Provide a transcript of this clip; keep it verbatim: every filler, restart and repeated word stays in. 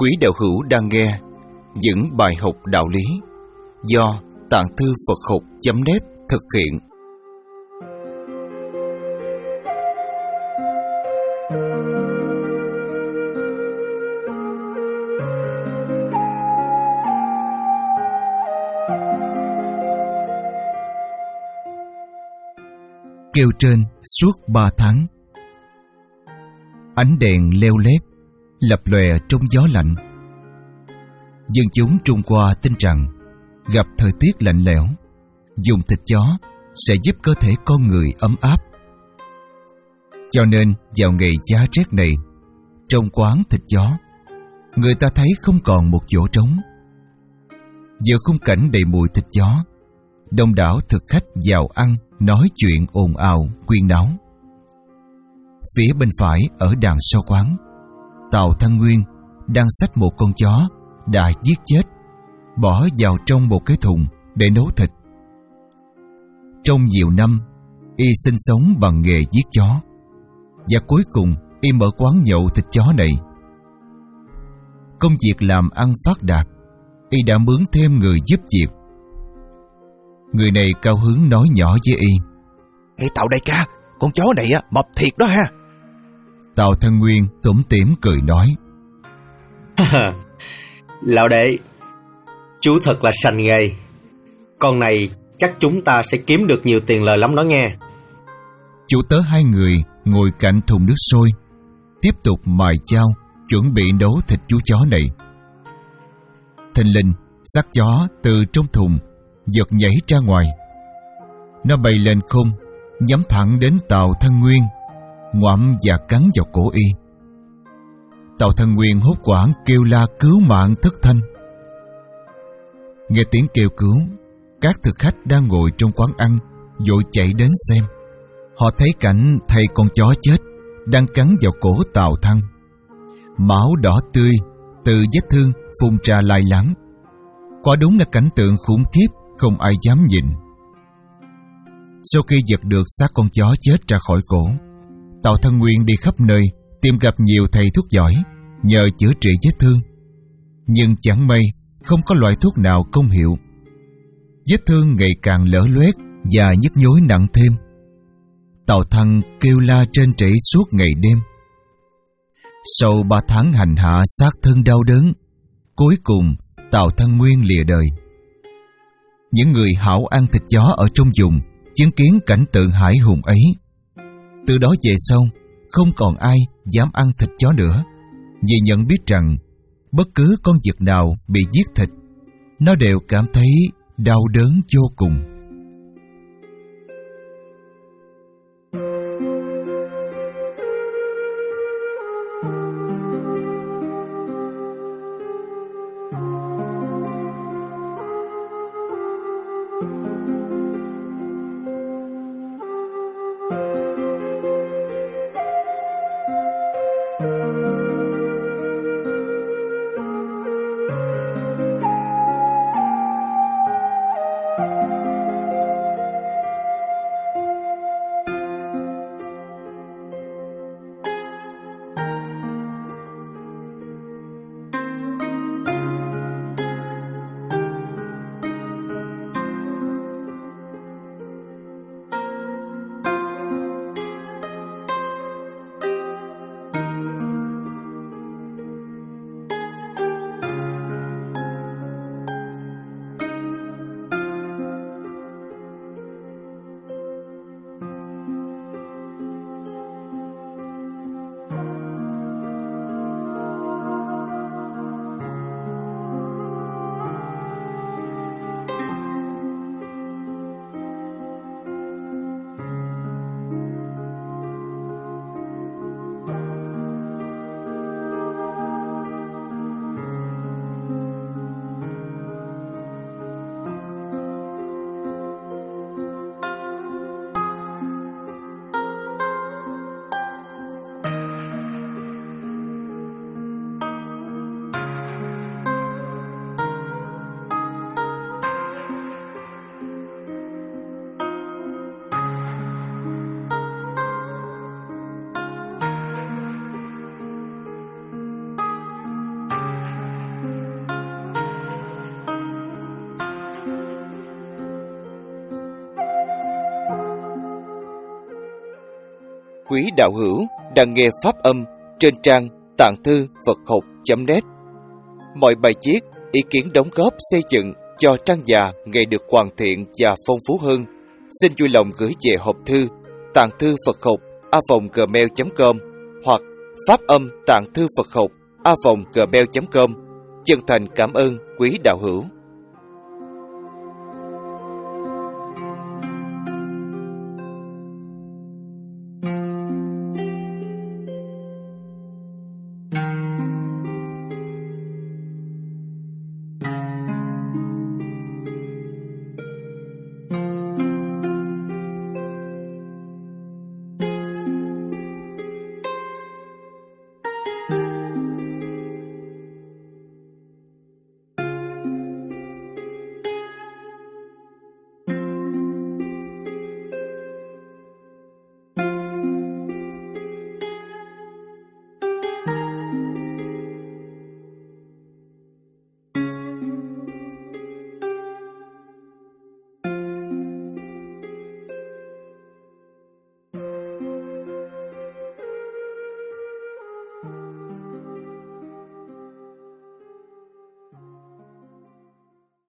Quý đạo hữu đang nghe những bài học đạo lý do Tạng Thư Phật Học chấm net thực hiện. Kêu trên suốt ba tháng. Ánh đèn leo lét lập lòe trong gió lạnh. Dân chúng Trung Hoa tin rằng gặp thời tiết lạnh lẽo, dùng thịt chó sẽ giúp cơ thể con người ấm áp. Cho nên vào ngày giá rét này, trong quán thịt chó, người ta thấy không còn một chỗ trống. Giờ khung cảnh đầy mùi thịt chó, đông đảo thực khách vào ăn, nói chuyện ồn ào, quyên náo. Phía bên phải ở đằng sau quán, Tào Thăng Nguyên đang xách một con chó đã giết chết, bỏ vào trong một cái thùng để nấu thịt. Trong nhiều năm, y sinh sống bằng nghề giết chó, và cuối cùng y mở quán nhậu thịt chó này. Công việc làm ăn phát đạt, y đã mướn thêm người giúp việc. Người này cao hứng nói nhỏ với y: "Ê Tào đại ca, con chó này á mập thiệt đó ha." Tào Thăng Nguyên tủm tỉm cười nói: "Lão đệ, chú thật là sành nghề. Con này chắc chúng ta sẽ kiếm được nhiều tiền lời lắm đó nghe." Chủ tớ hai người ngồi cạnh thùng nước sôi, tiếp tục mài chao, chuẩn bị nấu thịt chú chó này. Thình lình, xác chó từ trong thùng giật nhảy ra ngoài. Nó bay lên không, nhắm thẳng đến Tào Thăng Nguyên, ngoạm và cắn vào cổ y. Tào Thăng Nguyên hốt hoảng kêu la cứu mạng thất thanh. Nghe tiếng kêu cứu, các thực khách đang ngồi trong quán ăn vội chạy đến xem. Họ thấy cảnh thầy con chó chết đang cắn vào cổ Tào Thăng. Máu đỏ tươi từ vết thương phun ra lai láng. Quả đúng là cảnh tượng khủng khiếp, không ai dám nhìn. Sau khi giật được xác con chó chết ra khỏi cổ, Tào Thăng Nguyên đi khắp nơi tìm gặp nhiều thầy thuốc giỏi nhờ chữa trị vết thương. Nhưng chẳng may không có loại thuốc nào công hiệu. Vết thương ngày càng lở loét và nhức nhối nặng thêm. Tào Thăng kêu la trên trĩ suốt ngày đêm. Sau ba tháng hành hạ xác thân đau đớn, cuối cùng Tào Thăng Nguyên lìa đời. Những người hảo ăn thịt chó ở trong vùng chứng kiến cảnh tượng hãi hùng ấy. Từ đó về sau, không còn ai dám ăn thịt chó nữa, vì nhận biết rằng bất cứ con vật nào bị giết thịt, nó đều cảm thấy đau đớn vô cùng. quý đạo hữu đang nghe pháp âm trên trang tạng thư Phật học chấm net. Mọi bài viết, ý kiến đóng góp xây dựng cho trang già ngày được hoàn thiện và phong phú hơn, xin vui lòng gửi về hộp thư tạng thư Phật học a vòng gmail chấm com hoặc pháp âm tạng thư Phật học a vòng gmail chấm com. Chân thành cảm ơn quý đạo hữu.